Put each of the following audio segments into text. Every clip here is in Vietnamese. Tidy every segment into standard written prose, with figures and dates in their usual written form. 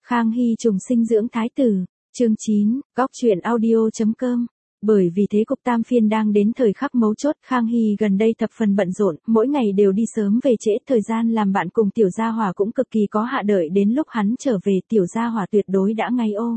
Khang Hy trùng sinh dưỡng thái tử, chương 9, góc truyện audio.com. Bởi vì thế cục tam phiên đang đến thời khắc mấu chốt, Khang Hy gần đây thập phần bận rộn, mỗi ngày đều đi sớm về trễ, thời gian làm bạn cùng Tiểu Gia Hỏa cũng cực kỳ có hạn, đợi đến lúc hắn trở về Tiểu Gia Hỏa tuyệt đối đã ngay ô.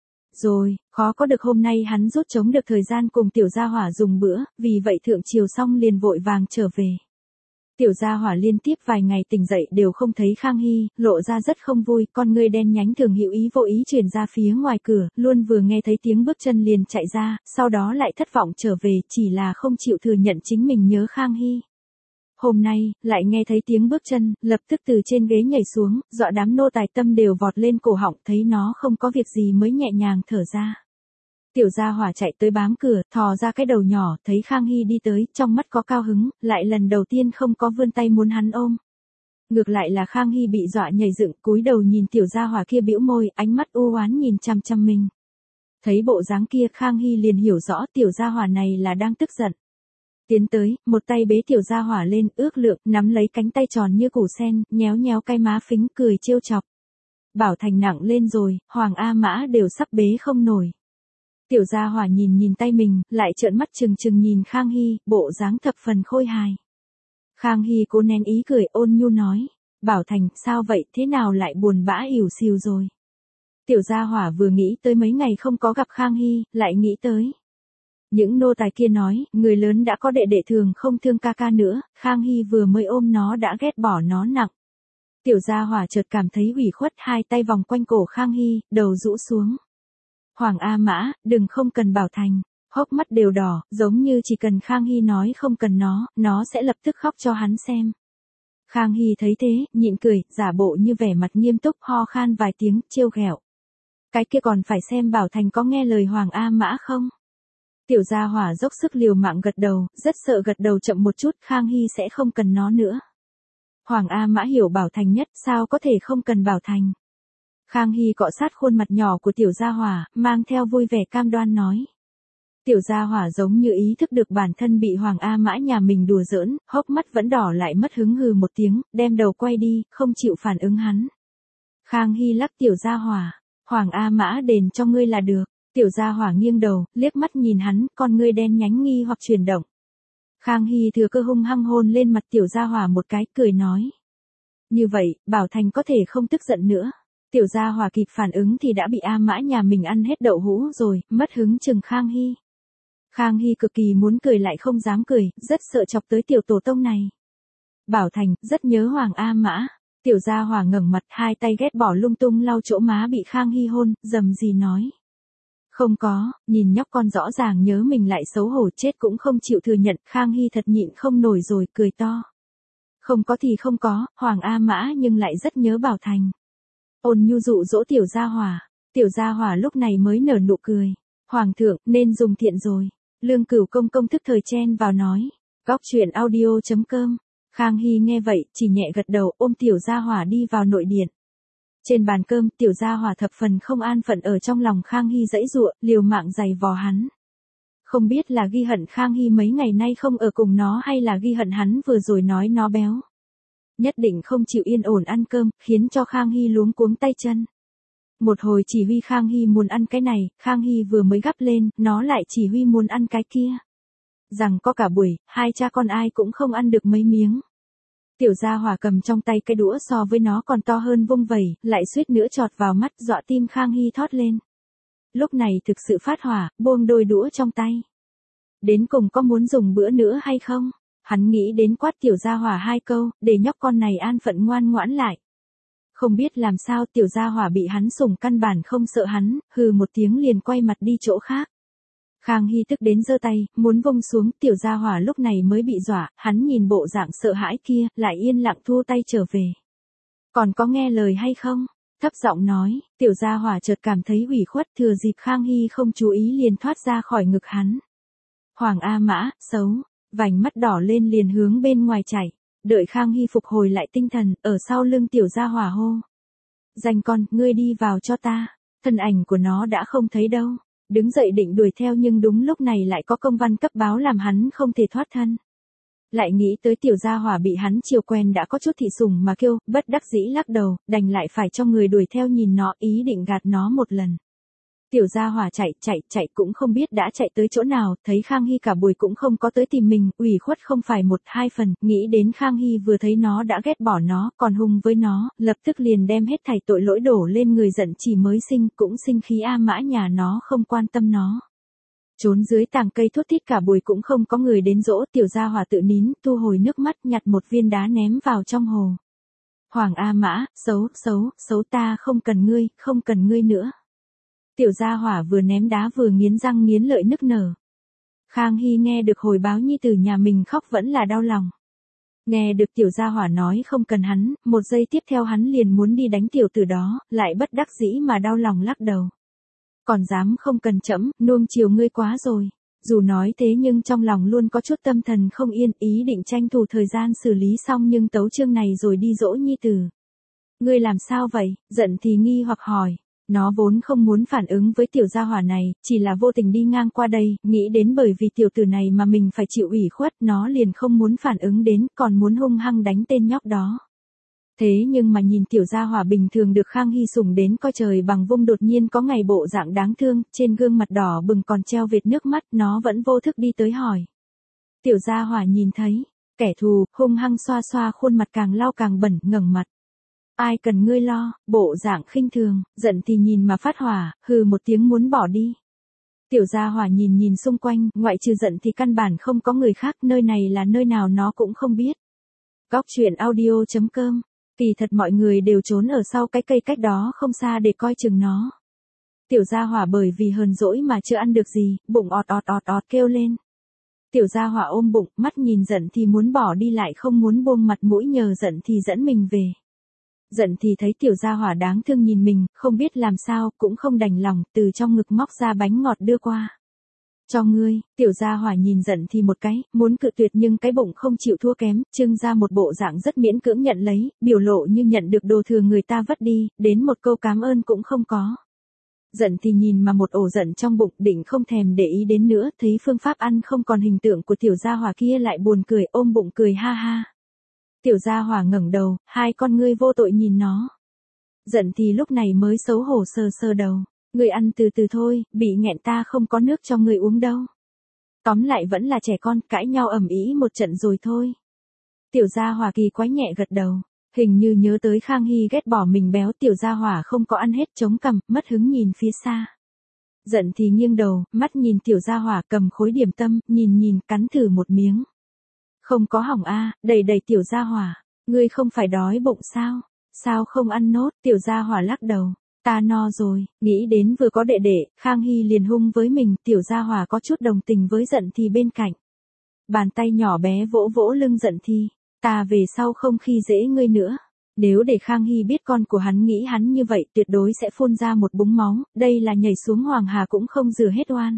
Rồi, khó có được hôm nay hắn rút chống được thời gian cùng Tiểu Gia Hỏa dùng bữa, vì vậy thượng triều xong liền vội vàng trở về. Tiểu Gia Hỏa liên tiếp vài ngày tỉnh dậy đều không thấy Khang Hy, lộ ra rất không vui, con ngươi đen nhánh thường hữu ý vô ý chuyển ra phía ngoài cửa, luôn vừa nghe thấy tiếng bước chân liền chạy ra, sau đó lại thất vọng trở về, chỉ là không chịu thừa nhận chính mình nhớ Khang Hy. Hôm nay, lại nghe thấy tiếng bước chân, lập tức từ trên ghế nhảy xuống, dọa đám nô tài tâm đều vọt lên cổ họng, thấy nó không có việc gì mới nhẹ nhàng thở ra. Tiểu Gia Hỏa chạy tới bám cửa, thò ra cái đầu nhỏ, thấy Khang Hy đi tới, trong mắt có cao hứng, lại lần đầu tiên không có vươn tay muốn hắn ôm. Ngược lại là Khang Hy bị dọa nhảy dựng, cúi đầu nhìn Tiểu Gia Hỏa kia bĩu môi, ánh mắt u oán nhìn chằm chằm mình. Thấy bộ dáng kia, Khang Hy liền hiểu rõ Tiểu Gia Hỏa này là đang tức giận. Tiến tới, một tay bế Tiểu Gia Hỏa lên, ước lượng, nắm lấy cánh tay tròn như củ sen, nhéo nhéo cái má phính, cười trêu chọc. Bảo Thành nặng lên rồi, Hoàng A Mã đều sắp bế không nổi. Tiểu Gia Hỏa nhìn tay mình, lại trợn mắt trừng trừng nhìn Khang Hy, bộ dáng thập phần khôi hài. Khang Hy cố nén ý cười, ôn nhu nói, Bảo Thành, sao vậy, thế nào lại buồn bã ỉu xìu rồi? Tiểu Gia Hỏa vừa nghĩ tới mấy ngày không có gặp Khang Hy, lại nghĩ tới. Những nô tài kia nói, người lớn đã có đệ đệ thường không thương ca ca nữa, Khang Hy vừa mới ôm nó đã ghét bỏ nó nặng. Tiểu Gia Hỏa chợt cảm thấy ủy khuất, hai tay vòng quanh cổ Khang Hy, đầu rũ xuống. Hoàng A Mã, đừng không cần Bảo Thành, hốc mắt đều đỏ, giống như chỉ cần Khang Hy nói không cần nó sẽ lập tức khóc cho hắn xem. Khang Hy thấy thế, nhịn cười, giả bộ như vẻ mặt nghiêm túc, ho khan vài tiếng, trêu ghẹo. Cái kia còn phải xem Bảo Thành có nghe lời Hoàng A Mã không? Tiểu Gia Hỏa dốc sức liều mạng gật đầu, rất sợ gật đầu chậm một chút, Khang Hy sẽ không cần nó nữa. Hoàng A Mã hiểu Bảo Thành nhất, sao có thể không cần Bảo Thành? Khang Hy cọ sát khuôn mặt nhỏ của Tiểu Gia Hỏa, mang theo vui vẻ cam đoan nói. Tiểu Gia Hỏa giống như ý thức được bản thân bị Hoàng A Mã nhà mình đùa giỡn, hốc mắt vẫn đỏ lại mất hứng hừ một tiếng, đem đầu quay đi, không chịu phản ứng hắn. Khang Hy lắc Tiểu Gia Hỏa, Hoàng A Mã đền cho ngươi là được. Tiểu Gia Hỏa nghiêng đầu, liếc mắt nhìn hắn, con ngươi đen nhánh nghi hoặc chuyển động. Khang Hy thừa cơ hung hăng hôn lên mặt Tiểu Gia Hỏa một cái, cười nói. Như vậy, Bảo Thành có thể không tức giận nữa. Tiểu Gia Hỏa kịp phản ứng thì đã bị A Mã nhà mình ăn hết đậu hũ rồi, mất hứng chừng Khang Hy. Khang Hy cực kỳ muốn cười lại không dám cười, rất sợ chọc tới Tiểu Tổ Tông này. Bảo Thành, rất nhớ Hoàng A Mã. Tiểu Gia Hỏa ngẩng mặt, hai tay ghét bỏ lung tung lau chỗ má bị Khang Hy hôn, rầm rì nói. Không có, nhìn nhóc con rõ ràng nhớ mình lại xấu hổ chết cũng không chịu thừa nhận, Khang Hy thật nhịn không nổi rồi, cười to. Không có thì không có, Hoàng A Mã nhưng lại rất nhớ Bảo Thành. Ôn nhu dụ dỗ Tiểu Gia Hỏa. Tiểu Gia Hỏa lúc này mới nở nụ cười. Hoàng thượng, nên dùng thiện rồi. Lương Cửu công công thức thời chen vào nói. Góc truyện audio.com. Khang Hy nghe vậy, chỉ nhẹ gật đầu, ôm Tiểu Gia Hỏa đi vào nội điện. Trên bàn cơm, Tiểu Gia Hỏa thập phần không an phận ở trong lòng Khang Hy dãy dụa, liều mạng giày vò hắn. Không biết là ghi hận Khang Hy mấy ngày nay không ở cùng nó hay là ghi hận hắn vừa rồi nói nó béo. Nhất định không chịu yên ổn ăn cơm, khiến cho Khang Hy luống cuống tay chân. Một hồi chỉ huy Khang Hy muốn ăn cái này, Khang Hy vừa mới gắp lên, nó lại chỉ huy muốn ăn cái kia. Rằng có cả buổi, hai cha con ai cũng không ăn được mấy miếng. Tiểu Gia Hỏa cầm trong tay cái đũa so với nó còn to hơn vung vẩy, lại suýt nữa chọt vào mắt, dọa tim Khang Hy thót lên. Lúc này thực sự phát hỏa, buông đôi đũa trong tay. Đến cùng có muốn dùng bữa nữa hay không? Hắn nghĩ đến quát Tiểu Gia Hỏa hai câu, để nhóc con này an phận ngoan ngoãn lại. Không biết làm sao Tiểu Gia Hỏa bị hắn sủng căn bản không sợ hắn, hừ một tiếng liền quay mặt đi chỗ khác. Khang Hy tức đến giơ tay, muốn vung xuống, Tiểu Gia Hỏa lúc này mới bị dọa, hắn nhìn bộ dạng sợ hãi kia, lại yên lặng thu tay trở về. Còn có nghe lời hay không? Thấp giọng nói, Tiểu Gia Hỏa chợt cảm thấy ủy khuất, thừa dịp Khang Hy không chú ý liền thoát ra khỏi ngực hắn. Hoàng A Mã, xấu, vành mắt đỏ lên liền hướng bên ngoài chảy, đợi Khang Hy phục hồi lại tinh thần, ở sau lưng Tiểu Gia Hỏa hô. Danh con, ngươi đi vào cho ta, thân ảnh của nó đã không thấy đâu. Đứng dậy định đuổi theo nhưng đúng lúc này lại có công văn cấp báo làm hắn không thể thoát thân. Lại nghĩ tới tiểu gia hỏa bị hắn chiều quen đã có chút thị sủng mà kêu, bất đắc dĩ lắc đầu, đành lại phải cho người đuổi theo nhìn nó, ý định gạt nó một lần. Tiểu gia hỏa chạy cũng không biết đã chạy tới chỗ nào, thấy Khang Hy cả buổi cũng không có tới tìm mình, ủy khuất không phải một hai phần, nghĩ đến Khang Hy vừa thấy nó đã ghét bỏ nó, còn hung với nó, lập tức liền đem hết thảy tội lỗi đổ lên người giận chỉ mới sinh, cũng sinh khí A Mã nhà nó không quan tâm nó. Trốn dưới tàng cây thút thít cả buổi cũng không có người đến dỗ, tiểu gia hỏa tự nín, thu hồi nước mắt nhặt một viên đá ném vào trong hồ. Hoàng A Mã, xấu ta không cần ngươi nữa. Tiểu gia hỏa vừa ném đá vừa nghiến răng nghiến lợi nức nở. Khang Hy nghe được hồi báo nhi tử nhà mình khóc vẫn là đau lòng. Nghe được tiểu gia hỏa nói không cần hắn, một giây tiếp theo hắn liền muốn đi đánh tiểu tử đó, lại bất đắc dĩ mà đau lòng lắc đầu. Còn dám không cần trẫm, nuông chiều ngươi quá rồi. Dù nói thế nhưng trong lòng luôn có chút tâm thần không yên, ý định tranh thủ thời gian xử lý xong nhưng tấu chương này rồi đi dỗ nhi tử. Ngươi làm sao vậy? Giận thì nghi hoặc hỏi. Nó vốn không muốn phản ứng với tiểu gia hỏa này, chỉ là vô tình đi ngang qua đây, nghĩ đến bởi vì tiểu tử này mà mình phải chịu ủy khuất, nó liền không muốn phản ứng đến, còn muốn hung hăng đánh tên nhóc đó. Thế nhưng mà nhìn tiểu gia hỏa bình thường được Khang Hy sủng đến coi trời bằng vung đột nhiên có ngày bộ dạng đáng thương, trên gương mặt đỏ bừng còn treo vệt nước mắt, nó vẫn vô thức đi tới hỏi. Tiểu gia hỏa nhìn thấy, kẻ thù, hung hăng xoa xoa khuôn mặt càng lau càng bẩn, ngẩng mặt. Ai cần ngươi lo, bộ dạng khinh thường, giận thì nhìn mà phát hỏa, hừ một tiếng muốn bỏ đi. Tiểu gia hỏa nhìn xung quanh, ngoại trừ giận thì căn bản không có người khác, nơi này là nơi nào nó cũng không biết. Góc truyện audio.com. Kỳ thật mọi người đều trốn ở sau cái cây cách đó không xa để coi chừng nó. Tiểu gia hỏa bởi vì hờn dỗi mà chưa ăn được gì, bụng ọt kêu lên. Tiểu gia hỏa ôm bụng, mắt nhìn giận thì muốn bỏ đi lại không muốn buông mặt mũi nhờ giận thì dẫn mình về. Giận thì thấy tiểu gia hỏa đáng thương nhìn mình, không biết làm sao, cũng không đành lòng, từ trong ngực móc ra bánh ngọt đưa qua. Cho ngươi, tiểu gia hỏa nhìn giận thì một cái, muốn cự tuyệt nhưng cái bụng không chịu thua kém, trưng ra một bộ dạng rất miễn cưỡng nhận lấy, biểu lộ như nhận được đồ thừa người ta vất đi, đến một câu cảm ơn cũng không có. Giận thì nhìn mà một ổ giận trong bụng, định không thèm để ý đến nữa, thấy phương pháp ăn không còn hình tượng của tiểu gia hỏa kia lại buồn cười, ôm bụng cười ha ha. Tiểu gia hỏa ngẩng đầu, hai con ngươi vô tội nhìn nó. Giận thì lúc này mới xấu hổ sờ đầu. Ngươi ăn từ từ thôi, bị nghẹn ta không có nước cho ngươi uống đâu. Tóm lại vẫn là trẻ con, cãi nhau ầm ĩ một trận rồi thôi. Tiểu gia hỏa kỳ quái nhẹ gật đầu. Hình như nhớ tới Khang Hy ghét bỏ mình béo, tiểu gia hỏa không có ăn hết, chống cằm, mất hứng nhìn phía xa. Giận thì nghiêng đầu, mắt nhìn tiểu gia hỏa cầm khối điểm tâm, nhìn, cắn thử một miếng. Không có hỏng a, đầy tiểu gia hỏa. Ngươi không phải đói bụng sao? Sao không ăn nốt? Tiểu gia hỏa lắc đầu. Ta no rồi, nghĩ đến vừa có đệ đệ, Khang Hy liền hung với mình, tiểu gia hỏa có chút đồng tình với giận thì bên cạnh. Bàn tay nhỏ bé vỗ vỗ lưng giận thì, ta về sau không khi dễ ngươi nữa. Nếu để Khang Hy biết con của hắn nghĩ hắn như vậy tuyệt đối sẽ phun ra một búng máu, đây là nhảy xuống Hoàng Hà cũng không rửa hết oan.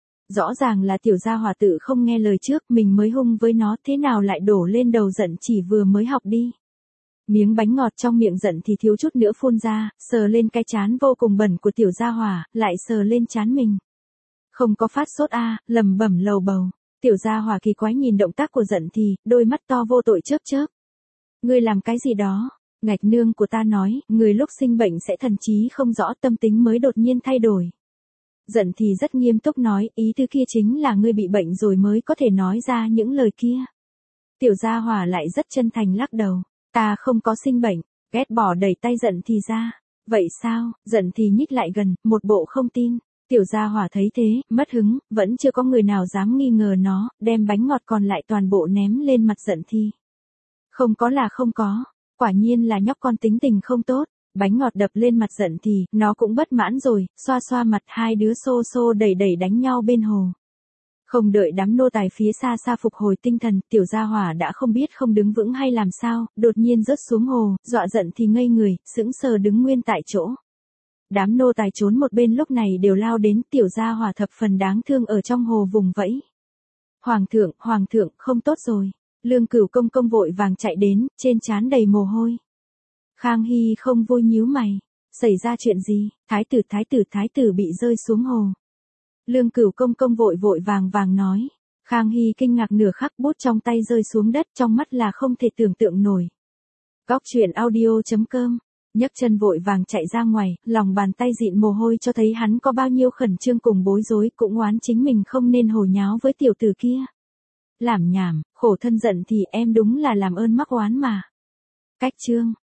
Rõ ràng là tiểu gia hỏa tự không nghe lời trước, mình mới hung với nó, thế nào lại đổ lên đầu giận chỉ vừa mới học đi. Miếng bánh ngọt trong miệng giận thì thiếu chút nữa phun ra, sờ lên cái trán vô cùng bẩn của tiểu gia hỏa, lại sờ lên trán mình. Không có phát sốt a, lẩm bẩm lầu bầu. Tiểu gia hỏa kỳ quái nhìn động tác của giận thì, đôi mắt to vô tội chớp. Ngươi làm cái gì đó? Ngạch nương của ta nói, người lúc sinh bệnh sẽ thần trí không rõ, tâm tính mới đột nhiên thay đổi. Giận thì rất nghiêm túc nói, ý tứ kia chính là ngươi bị bệnh rồi mới có thể nói ra những lời kia. Tiểu gia hỏa lại rất chân thành lắc đầu. Ta không có sinh bệnh, ghét bỏ đẩy tay giận thì ra. Vậy sao? Giận thì nhích lại gần, một bộ không tin. Tiểu gia hỏa thấy thế, mất hứng, vẫn chưa có người nào dám nghi ngờ nó, đem bánh ngọt còn lại toàn bộ ném lên mặt giận thì. Không có là không có, quả nhiên là nhóc con tính tình không tốt. Bánh ngọt đập lên mặt giận thì, nó cũng bất mãn rồi, xoa mặt hai đứa xô đẩy đánh nhau bên hồ. Không đợi đám nô tài phía xa phục hồi tinh thần, tiểu gia hỏa đã không biết không đứng vững hay làm sao, đột nhiên rớt xuống hồ, dọa giận thì ngây người, sững sờ đứng nguyên tại chỗ. Đám nô tài trốn một bên lúc này đều lao đến, tiểu gia hỏa thập phần đáng thương ở trong hồ vùng vẫy. Hoàng thượng, không tốt rồi. Lương Cửu công vội vàng chạy đến, trên trán đầy mồ hôi. Khang Hy không vui nhíu mày. Xảy ra chuyện gì? Thái tử bị rơi xuống hồ. Lương Cửu công vội vàng nói. Khang Hy kinh ngạc nửa khắc, bút trong tay rơi xuống đất, trong mắt là không thể tưởng tượng nổi. Góc truyện audio.com, nhấc chân vội vàng chạy ra ngoài, lòng bàn tay dịn mồ hôi cho thấy hắn có bao nhiêu khẩn trương cùng bối rối, cũng oán chính mình không nên hồ nháo với tiểu tử kia. Làm nhảm, khổ thân giận thì em đúng là làm ơn mắc oán mà. Cách chương